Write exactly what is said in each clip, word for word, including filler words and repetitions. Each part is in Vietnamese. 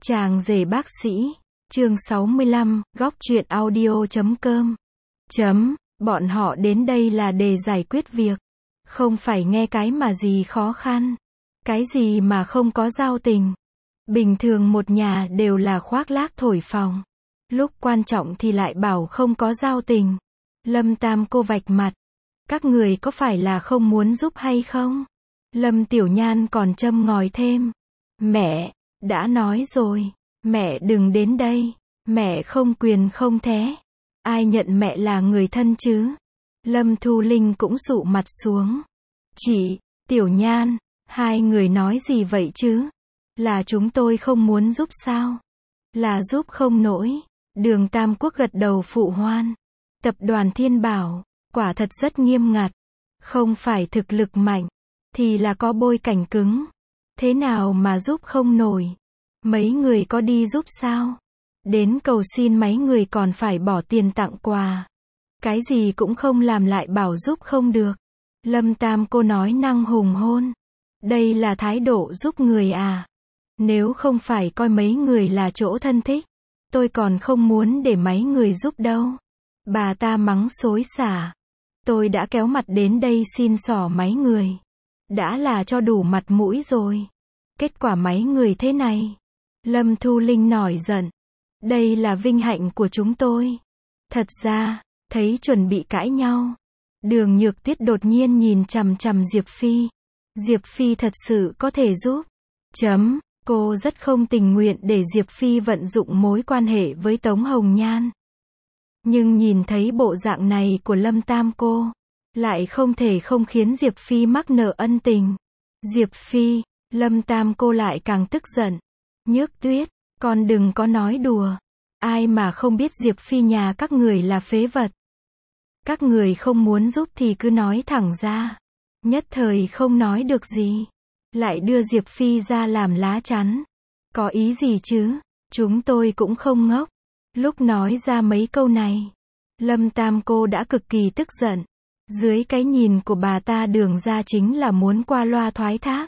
Chàng rể bác sĩ, chương sáu mươi lăm, góc truyện audio chấm com. Chấm, bọn họ đến đây là để giải quyết việc. Không phải nghe cái mà gì khó khăn. Cái gì mà không có giao tình. Bình thường một nhà đều là khoác lác thổi phồng. Lúc quan trọng thì lại bảo không có giao tình. Lâm Tam cô vạch mặt. Các người có phải là không muốn giúp hay không? Lâm Tiểu Nhan còn châm ngòi thêm. Mẹ, đã nói rồi, mẹ đừng đến đây. Mẹ không quyền không thế. Ai nhận mẹ là người thân chứ? Lâm Thu Linh cũng sụ mặt xuống. Chị, Tiểu Nhan, hai người nói gì vậy chứ? Là chúng tôi không muốn giúp sao? Là giúp không nổi. Đường Tam Quốc gật đầu phụ hoan. Tập đoàn Thiên Bảo, quả thật rất nghiêm ngặt. Không phải thực lực mạnh, thì là có bối cảnh cứng. Thế nào mà giúp không nổi? Mấy người có đi giúp sao? Đến cầu xin mấy người còn phải bỏ tiền tặng quà. Cái gì cũng không làm lại bảo giúp không được. Lâm Tam cô nói năng hùng hôn. Đây là thái độ giúp người à? Nếu không phải coi mấy người là chỗ thân thích, tôi còn không muốn để mấy người giúp đâu. Bà ta mắng xối xả. Tôi đã kéo mặt đến đây xin xỏ mấy người. Đã là cho đủ mặt mũi rồi. Kết quả mấy người thế này. Lâm Thu Linh nổi giận. Đây là vinh hạnh của chúng tôi. Thật ra, thấy chuẩn bị cãi nhau. Đường Nhược Tuyết đột nhiên nhìn chằm chằm Diệp Phi. Diệp Phi thật sự có thể giúp. Chấm, cô rất không tình nguyện để Diệp Phi vận dụng mối quan hệ với Tống Hồng Nhan. Nhưng nhìn thấy bộ dạng này của Lâm Tam cô, lại không thể không khiến Diệp Phi mắc nợ ân tình. Diệp Phi, Lâm Tam cô lại càng tức giận. Nhược Tuyết, con đừng có nói đùa. Ai mà không biết Diệp Phi nhà các người là phế vật. Các người không muốn giúp thì cứ nói thẳng ra. Nhất thời không nói được gì. Lại đưa Diệp Phi ra làm lá chắn. Có ý gì chứ? Chúng tôi cũng không ngốc. Lúc nói ra mấy câu này, Lâm Tam cô đã cực kỳ tức giận. Dưới cái nhìn của bà ta Đường ra chính là muốn qua loa thoái thác.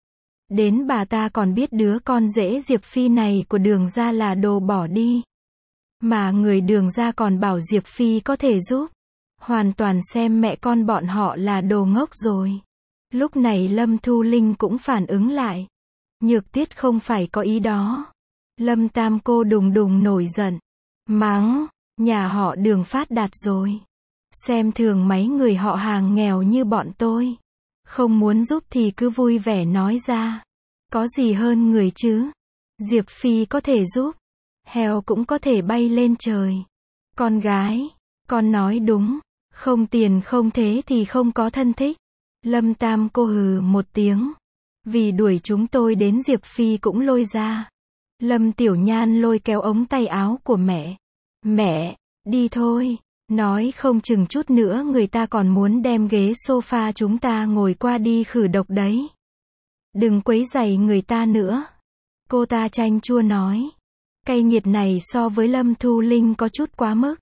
Đến bà ta còn biết đứa con rể Diệp Phi này của Đường ra là đồ bỏ đi. Mà người Đường ra còn bảo Diệp Phi có thể giúp. Hoàn toàn xem mẹ con bọn họ là đồ ngốc rồi. Lúc này Lâm Thu Linh cũng phản ứng lại. Nhược Tuyết không phải có ý đó. Lâm Tam cô đùng đùng nổi giận. Mắng, nhà họ Đường phát đạt rồi. Xem thường mấy người họ hàng nghèo như bọn tôi. Không muốn giúp thì cứ vui vẻ nói ra. Có gì hơn người chứ? Diệp Phi có thể giúp. Heo cũng có thể bay lên trời. Con gái, con nói đúng. Không tiền không thế thì không có thân thích. Lâm Tam cô hừ một tiếng. Vì đuổi chúng tôi đến Diệp Phi cũng lôi ra. Lâm Tiểu Nhan lôi kéo ống tay áo của mẹ. Mẹ, đi thôi. Nói không chừng chút nữa người ta còn muốn đem ghế sofa chúng ta ngồi qua đi khử độc đấy. Đừng quấy rầy người ta nữa. Cô ta chanh chua nói. Cay nghiệt này so với Lâm Thu Linh có chút quá mức.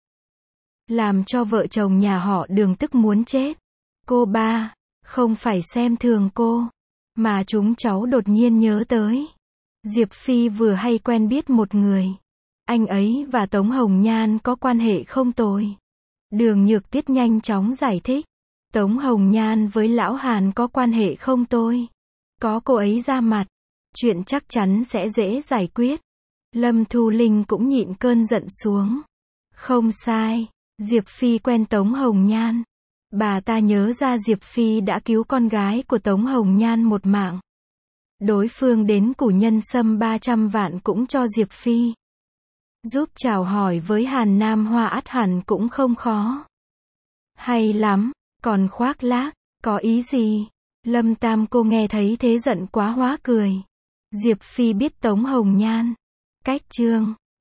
Làm cho vợ chồng nhà họ Đường tức muốn chết. Cô ba, không phải xem thường cô. Mà chúng cháu đột nhiên nhớ tới. Diệp Phi vừa hay quen biết một người. Anh ấy và Tống Hồng Nhan có quan hệ không tồi. Đường Nhược Tuyết nhanh chóng giải thích. Tống Hồng Nhan với Lão Hàn có quan hệ không tồi. Có cô ấy ra mặt. Chuyện chắc chắn sẽ dễ giải quyết. Lâm Thu Linh cũng nhịn cơn giận xuống. Không sai. Diệp Phi quen Tống Hồng Nhan. Bà ta nhớ ra Diệp Phi đã cứu con gái của Tống Hồng Nhan một mạng. Đối phương đến củ nhân sâm ba trăm vạn cũng cho Diệp Phi. Giúp chào hỏi với Hàn Nam Hoa ắt hẳn cũng không khó. Hay lắm, còn khoác lác, có ý gì? Lâm Tam cô nghe thấy thế giận quá hóa cười. Diệp Phi biết Tống Hồng Nhan. Cách chương